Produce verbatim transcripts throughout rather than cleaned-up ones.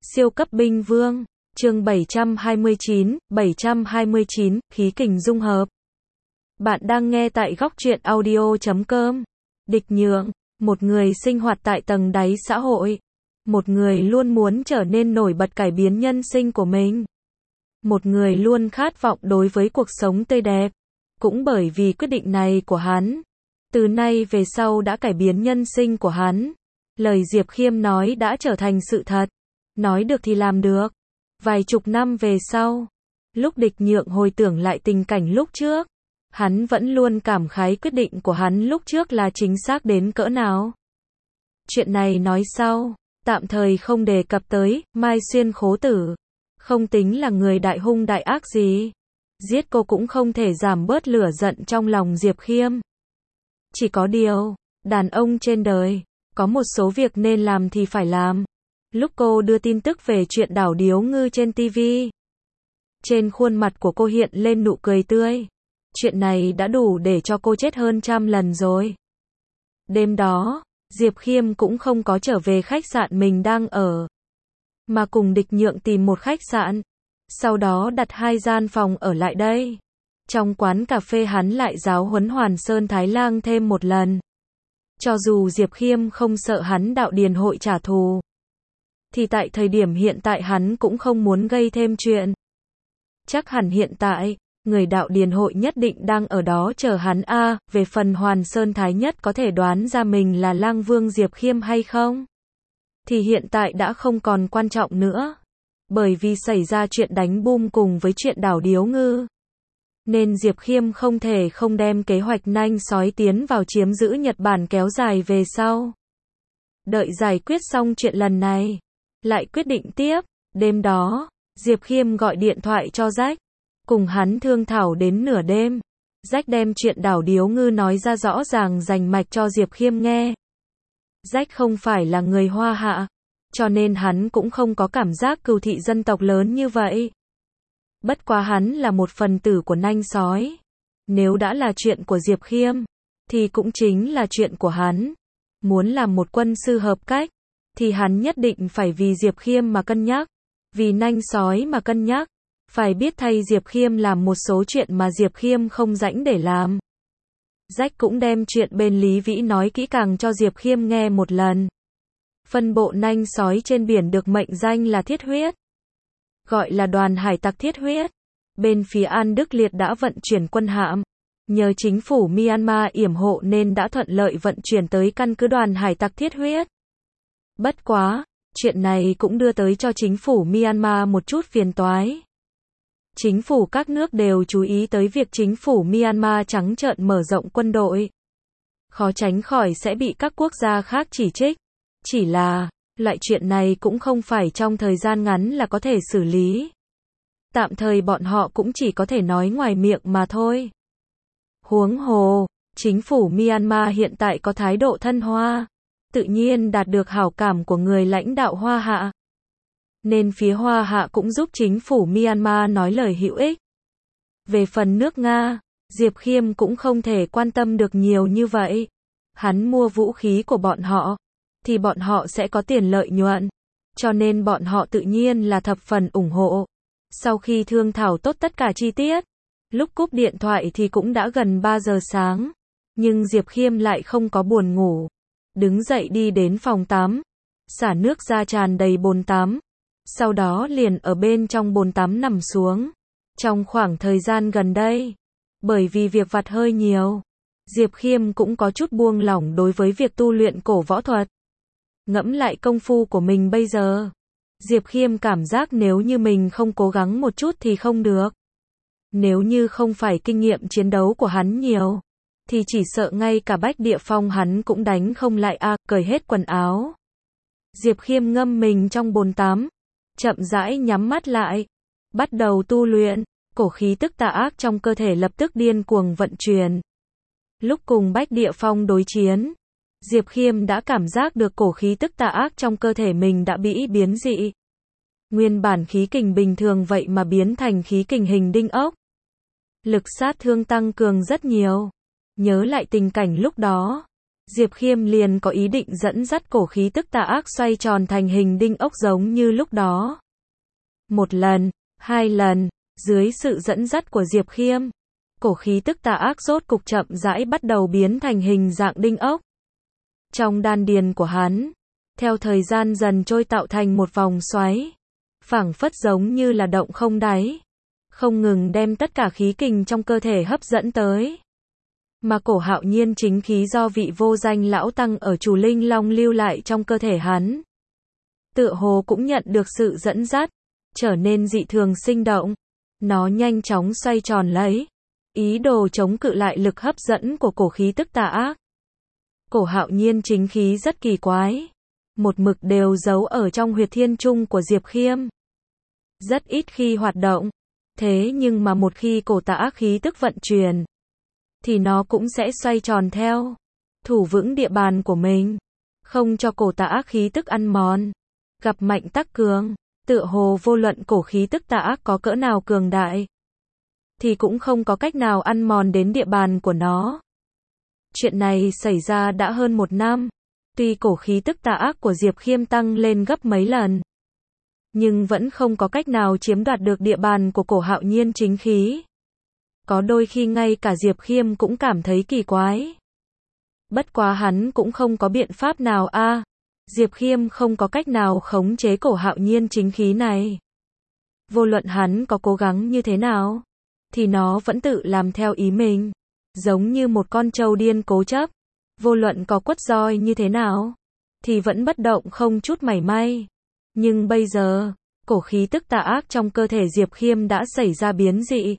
Siêu cấp binh vương, chương bảy trăm hai mươi chín, bảy trăm hai mươi chín, khí kình dung hợp. Bạn đang nghe tại góc truyện audio chấm com. Địch Nhượng, một người sinh hoạt tại tầng đáy xã hội. Một người luôn muốn trở nên nổi bật cải biến nhân sinh của mình. Một người luôn khát vọng đối với cuộc sống tươi đẹp. Cũng bởi vì quyết định này của hắn, từ nay về sau đã cải biến nhân sinh của hắn. Lời Diệp Khiêm nói đã trở thành sự thật. Nói được thì làm được. Vài chục năm về sau, lúc Địch Nhượng hồi tưởng lại tình cảnh lúc trước, hắn vẫn luôn cảm khái quyết định của hắn lúc trước là chính xác đến cỡ nào. Chuyện này nói sau, tạm thời không đề cập tới. Mai Xuyên Khố Tử không tính là người đại hung đại ác gì. Giết cô cũng không thể giảm bớt lửa giận trong lòng Diệp Khiêm. Chỉ có điều, đàn ông trên đời, có một số việc nên làm thì phải làm. Lúc cô đưa tin tức về chuyện đảo điếu ngư trên ti vi, trên khuôn mặt của cô hiện lên nụ cười tươi. Chuyện này đã đủ để cho cô chết hơn trăm lần rồi. Đêm đó, Diệp Khiêm cũng không có trở về khách sạn mình đang ở, mà cùng Địch Nhượng tìm một khách sạn, sau đó đặt hai gian phòng ở lại đây. Trong quán cà phê hắn lại giáo huấn Hoàn Sơn Thái Lang thêm một lần. Cho dù Diệp Khiêm không sợ hắn đạo điền hội trả thù, thì tại thời điểm hiện tại hắn cũng không muốn gây thêm chuyện. Chắc hẳn hiện tại, người đạo điền hội nhất định đang ở đó chờ hắn a. À, về phần Hoàn Sơn Thái nhất có thể đoán ra mình là Lang Vương Diệp Khiêm hay không, thì hiện tại đã không còn quan trọng nữa. Bởi vì xảy ra chuyện đánh bom cùng với chuyện đảo điếu ngư, nên Diệp Khiêm không thể không đem kế hoạch nanh sói tiến vào chiếm giữ Nhật Bản kéo dài về sau. Đợi giải quyết xong chuyện lần này, lại quyết định tiếp. Đêm đó, Diệp Khiêm gọi điện thoại cho Jack, cùng hắn thương thảo đến nửa đêm. Jack đem chuyện đảo điếu ngư nói ra rõ ràng rành mạch cho Diệp Khiêm nghe. Jack không phải là người Hoa Hạ, cho nên hắn cũng không có cảm giác cừu thị dân tộc lớn như vậy. Bất quá hắn là một phần tử của nanh sói. Nếu đã là chuyện của Diệp Khiêm, thì cũng chính là chuyện của hắn. Muốn làm một quân sư hợp cách, thì hắn nhất định phải vì Diệp Khiêm mà cân nhắc, vì nanh sói mà cân nhắc, phải biết thay Diệp Khiêm làm một số chuyện mà Diệp Khiêm không rảnh để làm. Jack cũng đem chuyện bên Lý Vĩ nói kỹ càng cho Diệp Khiêm nghe một lần. Phân bộ nanh sói trên biển được mệnh danh là Thiết Huyết, gọi là đoàn hải tặc Thiết Huyết. Bên phía An Đức Liệt đã vận chuyển quân hạm, nhờ chính phủ Myanmar yểm hộ nên đã thuận lợi vận chuyển tới căn cứ đoàn hải tặc Thiết Huyết. Bất quá, chuyện này cũng đưa tới cho chính phủ Myanmar một chút phiền toái. Chính phủ các nước đều chú ý tới việc chính phủ Myanmar trắng trợn mở rộng quân đội. Khó tránh khỏi sẽ bị các quốc gia khác chỉ trích. Chỉ là, loại chuyện này cũng không phải trong thời gian ngắn là có thể xử lý. Tạm thời bọn họ cũng chỉ có thể nói ngoài miệng mà thôi. Huống hồ, chính phủ Myanmar hiện tại có thái độ thân Hoa, tự nhiên đạt được hảo cảm của người lãnh đạo Hoa Hạ. Nên phía Hoa Hạ cũng giúp chính phủ Myanmar nói lời hữu ích. Về phần nước Nga, Diệp Khiêm cũng không thể quan tâm được nhiều như vậy. Hắn mua vũ khí của bọn họ, thì bọn họ sẽ có tiền lợi nhuận. Cho nên bọn họ tự nhiên là thập phần ủng hộ. Sau khi thương thảo tốt tất cả chi tiết, lúc cúp điện thoại thì cũng đã gần ba giờ sáng. Nhưng Diệp Khiêm lại không có buồn ngủ. Đứng dậy đi đến phòng tắm, xả nước ra tràn đầy bồn tắm. Sau đó liền ở bên trong bồn tắm nằm xuống. Trong khoảng thời gian gần đây, bởi vì việc vặt hơi nhiều, Diệp Khiêm cũng có chút buông lỏng đối với việc tu luyện cổ võ thuật. Ngẫm lại công phu của mình bây giờ, Diệp Khiêm cảm giác nếu như mình không cố gắng một chút thì không được. Nếu như không phải kinh nghiệm chiến đấu của hắn nhiều, thì chỉ sợ ngay cả Bách Địa Phong hắn cũng đánh không lại a. À, cởi hết quần áo, Diệp Khiêm ngâm mình trong bồn tắm, chậm rãi nhắm mắt lại, bắt đầu tu luyện. Cổ khí tức tà ác trong cơ thể lập tức điên cuồng vận chuyển. Lúc cùng Bách Địa Phong đối chiến, Diệp Khiêm đã cảm giác được cổ khí tức tà ác trong cơ thể mình đã bị biến dị. Nguyên bản khí kình bình thường vậy mà biến thành khí kình hình đinh ốc. Lực sát thương tăng cường rất nhiều. Nhớ lại tình cảnh lúc đó, Diệp Khiêm liền có ý định dẫn dắt cổ khí tức tà ác xoay tròn thành hình đinh ốc giống như lúc đó. Một lần, hai lần, dưới sự dẫn dắt của Diệp Khiêm, cổ khí tức tà ác rốt cục chậm rãi bắt đầu biến thành hình dạng đinh ốc. Trong đan điền của hắn, theo thời gian dần trôi tạo thành một vòng xoáy, phảng phất giống như là động không đáy, không ngừng đem tất cả khí kình trong cơ thể hấp dẫn tới. Mà cổ hạo nhiên chính khí do vị vô danh lão tăng ở Chủ Linh Long lưu lại trong cơ thể hắn, tựa hồ cũng nhận được sự dẫn dắt, trở nên dị thường sinh động. Nó nhanh chóng xoay tròn lấy, ý đồ chống cự lại lực hấp dẫn của cổ khí tức tà ác. Cổ hạo nhiên chính khí rất kỳ quái, một mực đều giấu ở trong huyệt thiên trung của Diệp Khiêm, rất ít khi hoạt động. Thế nhưng mà một khi cổ tà ác khí tức vận chuyển, thì nó cũng sẽ xoay tròn theo, thủ vững địa bàn của mình, không cho cổ tà ác khí tức ăn mòn. Gặp mạnh tắc cường, tựa hồ vô luận cổ khí tức tà ác có cỡ nào cường đại, thì cũng không có cách nào ăn mòn đến địa bàn của nó. Chuyện này xảy ra đã hơn một năm, tuy cổ khí tức tà ác của Diệp Khiêm tăng lên gấp mấy lần, nhưng vẫn không có cách nào chiếm đoạt được địa bàn của cổ hạo nhiên chính khí. Có đôi khi ngay cả Diệp Khiêm cũng cảm thấy kỳ quái. Bất quá hắn cũng không có biện pháp nào a. À, Diệp Khiêm không có cách nào khống chế cổ hạo nhiên chính khí này. Vô luận hắn có cố gắng như thế nào, thì nó vẫn tự làm theo ý mình, giống như một con trâu điên cố chấp. Vô luận có quất roi như thế nào, thì vẫn bất động không chút mảy may. Nhưng bây giờ, cổ khí tức tà ác trong cơ thể Diệp Khiêm đã xảy ra biến dị.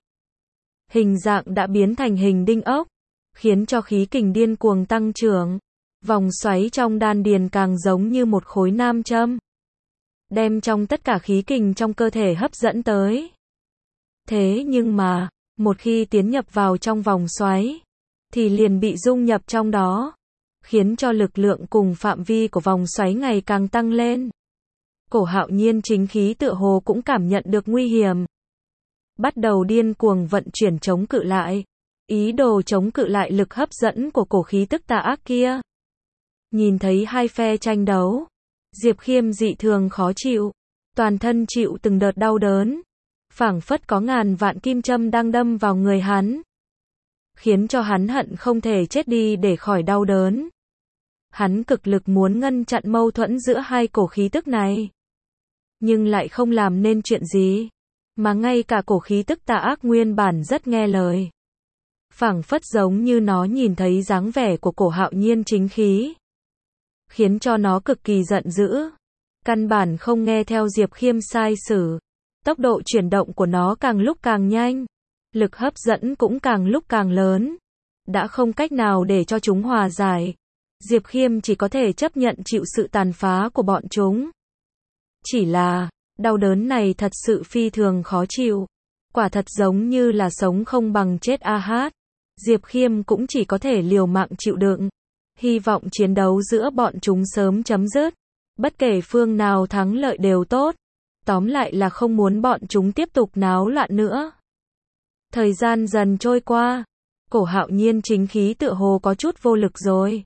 Hình dạng đã biến thành hình đinh ốc, khiến cho khí kình điên cuồng tăng trưởng. Vòng xoáy trong đan điền càng giống như một khối nam châm, đem trong tất cả khí kình trong cơ thể hấp dẫn tới. Thế nhưng mà, một khi tiến nhập vào trong vòng xoáy, thì liền bị dung nhập trong đó, khiến cho lực lượng cùng phạm vi của vòng xoáy ngày càng tăng lên. Cổ hạo nhiên chính khí tựa hồ cũng cảm nhận được nguy hiểm, bắt đầu điên cuồng vận chuyển chống cự lại, ý đồ chống cự lại lực hấp dẫn của cổ khí tức tà ác kia. Nhìn thấy hai phe tranh đấu, Diệp Khiêm dị thường khó chịu, toàn thân chịu từng đợt đau đớn, phảng phất có ngàn vạn kim châm đang đâm vào người hắn, khiến cho hắn hận không thể chết đi để khỏi đau đớn. Hắn cực lực muốn ngăn chặn mâu thuẫn giữa hai cổ khí tức này, nhưng lại không làm nên chuyện gì, mà ngay cả cổ khí tức tà ác nguyên bản rất nghe lời, phảng phất giống như nó nhìn thấy dáng vẻ của cổ hạo nhiên chính khí, khiến cho nó cực kỳ giận dữ, căn bản không nghe theo Diệp Khiêm sai sử. Tốc độ chuyển động của nó càng lúc càng nhanh, lực hấp dẫn cũng càng lúc càng lớn, đã không cách nào để cho chúng hòa giải. Diệp Khiêm chỉ có thể chấp nhận chịu sự tàn phá của bọn chúng. Chỉ là, đau đớn này thật sự phi thường khó chịu, quả thật giống như là sống không bằng chết a hát. Diệp Khiêm cũng chỉ có thể liều mạng chịu đựng, hy vọng chiến đấu giữa bọn chúng sớm chấm dứt, bất kể phương nào thắng lợi đều tốt. Tóm lại là không muốn bọn chúng tiếp tục náo loạn nữa. Thời gian dần trôi qua, cổ hạo nhiên chính khí tựa hồ có chút vô lực rồi.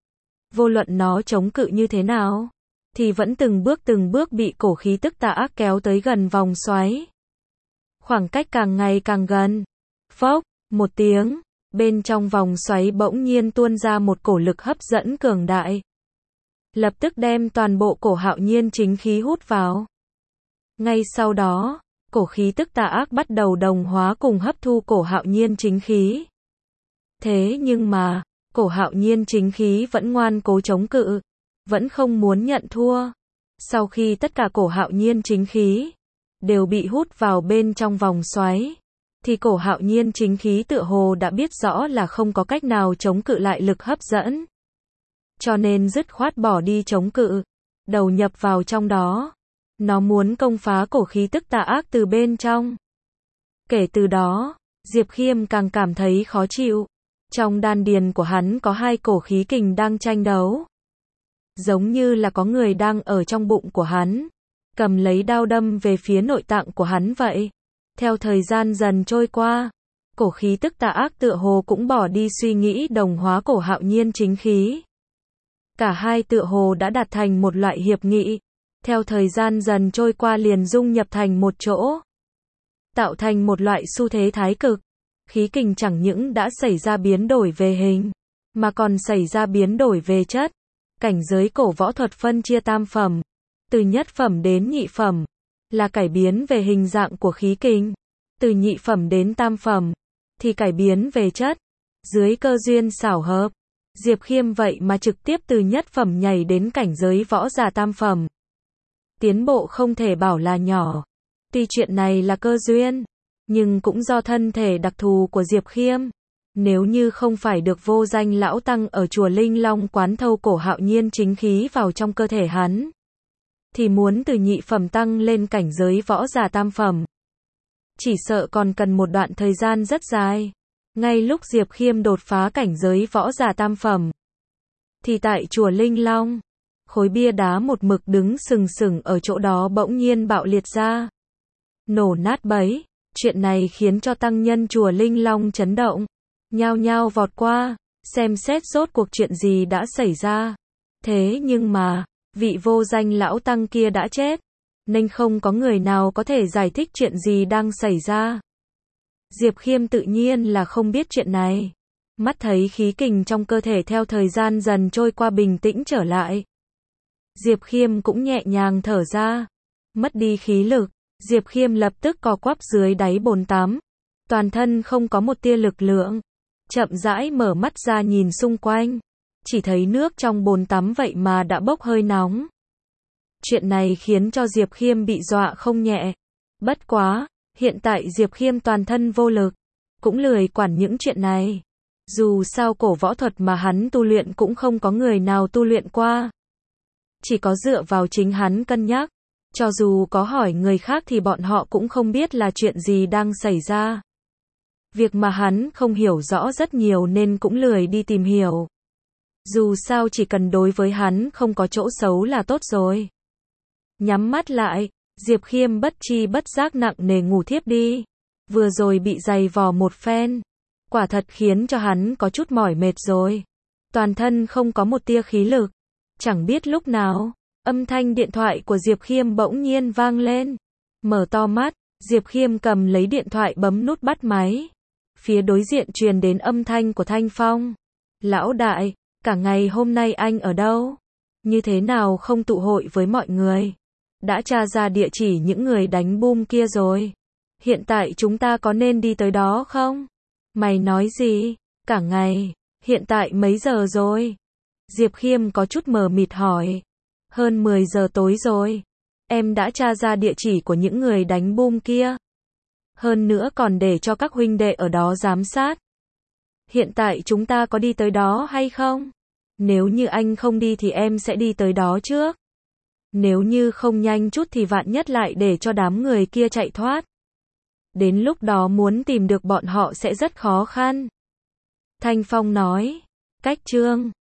Vô luận nó chống cự như thế nào, thì vẫn từng bước từng bước bị cổ khí tức tà ác kéo tới gần vòng xoáy. Khoảng cách càng ngày càng gần. Phốc, một tiếng, bên trong vòng xoáy bỗng nhiên tuôn ra một cổ lực hấp dẫn cường đại, lập tức đem toàn bộ cổ hạo nhiên chính khí hút vào. Ngay sau đó, cổ khí tức tà ác bắt đầu đồng hóa cùng hấp thu cổ hạo nhiên chính khí. Thế nhưng mà, cổ hạo nhiên chính khí vẫn ngoan cố chống cự, vẫn không muốn nhận thua. Sau khi tất cả cổ hạo nhiên chính khí đều bị hút vào bên trong vòng xoáy, thì cổ hạo nhiên chính khí tựa hồ đã biết rõ là không có cách nào chống cự lại lực hấp dẫn, cho nên dứt khoát bỏ đi chống cự, đầu nhập vào trong đó. Nó muốn công phá cổ khí tức tà ác từ bên trong. Kể từ đó, Diệp Khiêm càng cảm thấy khó chịu. Trong đan điền của hắn có hai cổ khí kình đang tranh đấu, giống như là có người đang ở trong bụng của hắn, cầm lấy đao đâm về phía nội tạng của hắn vậy. Theo thời gian dần trôi qua, cổ khí tức tà ác tựa hồ cũng bỏ đi suy nghĩ đồng hóa cổ hạo nhiên chính khí. Cả hai tựa hồ đã đạt thành một loại hiệp nghị. Theo thời gian dần trôi qua liền dung nhập thành một chỗ. Tạo thành một loại xu thế thái cực. Khí kình chẳng những đã xảy ra biến đổi về hình, mà còn xảy ra biến đổi về chất. Cảnh giới cổ võ thuật phân chia tam phẩm. Từ nhất phẩm đến nhị phẩm, là cải biến về hình dạng của khí kình. Từ nhị phẩm đến tam phẩm, thì cải biến về chất. Dưới cơ duyên xảo hợp, Diệp Khiêm vậy mà trực tiếp từ nhất phẩm nhảy đến cảnh giới võ giả tam phẩm. Tiến bộ không thể bảo là nhỏ. Tuy chuyện này là cơ duyên, nhưng cũng do thân thể đặc thù của Diệp Khiêm. Nếu như không phải được vô danh lão tăng ở chùa Linh Long quán thâu cổ hạo nhiên chính khí vào trong cơ thể hắn, thì muốn từ nhị phẩm tăng lên cảnh giới võ giả tam phẩm, chỉ sợ còn cần một đoạn thời gian rất dài. Ngay lúc Diệp Khiêm đột phá cảnh giới võ giả tam phẩm, thì tại chùa Linh Long, khối bia đá một mực đứng sừng sững ở chỗ đó bỗng nhiên bạo liệt ra, nổ nát bấy. Chuyện này khiến cho tăng nhân chùa Linh Long chấn động, nhao nhao vọt qua, xem xét rốt cuộc chuyện gì đã xảy ra. Thế nhưng mà, vị vô danh lão tăng kia đã chết, nên không có người nào có thể giải thích chuyện gì đang xảy ra. Diệp Khiêm tự nhiên là không biết chuyện này. Mắt thấy khí kình trong cơ thể theo thời gian dần trôi qua bình tĩnh trở lại, Diệp Khiêm cũng nhẹ nhàng thở ra. Mất đi khí lực, Diệp Khiêm lập tức co quắp dưới đáy bồn tắm. Toàn thân không có một tia lực lượng. Chậm rãi mở mắt ra nhìn xung quanh. Chỉ thấy nước trong bồn tắm vậy mà đã bốc hơi nóng. Chuyện này khiến cho Diệp Khiêm bị dọa không nhẹ. Bất quá, hiện tại Diệp Khiêm toàn thân vô lực, cũng lười quản những chuyện này. Dù sao cổ võ thuật mà hắn tu luyện cũng không có người nào tu luyện qua. Chỉ có dựa vào chính hắn cân nhắc. Cho dù có hỏi người khác thì bọn họ cũng không biết là chuyện gì đang xảy ra. Việc mà hắn không hiểu rõ rất nhiều nên cũng lười đi tìm hiểu. Dù sao chỉ cần đối với hắn không có chỗ xấu là tốt rồi. Nhắm mắt lại, Diệp Khiêm bất chi bất giác nặng nề ngủ thiếp đi. Vừa rồi bị giày vò một phen, quả thật khiến cho hắn có chút mỏi mệt rồi. Toàn thân không có một tia khí lực. Chẳng biết lúc nào, âm thanh điện thoại của Diệp Khiêm bỗng nhiên vang lên. Mở to mắt, Diệp Khiêm cầm lấy điện thoại bấm nút bắt máy. Phía đối diện truyền đến âm thanh của Thanh Phong. Lão đại, cả ngày hôm nay anh ở đâu? Như thế nào không tụ hội với mọi người? Đã tra ra địa chỉ những người đánh boom kia rồi. Hiện tại chúng ta có nên đi tới đó không? Mày nói gì? Cả ngày, hiện tại mấy giờ rồi? Diệp Khiêm có chút mờ mịt hỏi. Hơn mười giờ tối rồi. Em đã tra ra địa chỉ của những người đánh boom kia. Hơn nữa còn để cho các huynh đệ ở đó giám sát. Hiện tại chúng ta có đi tới đó hay không? Nếu như anh không đi thì em sẽ đi tới đó trước. Nếu như không nhanh chút thì vạn nhất lại để cho đám người kia chạy thoát. Đến lúc đó muốn tìm được bọn họ sẽ rất khó khăn. Thanh Phong nói. Cách chương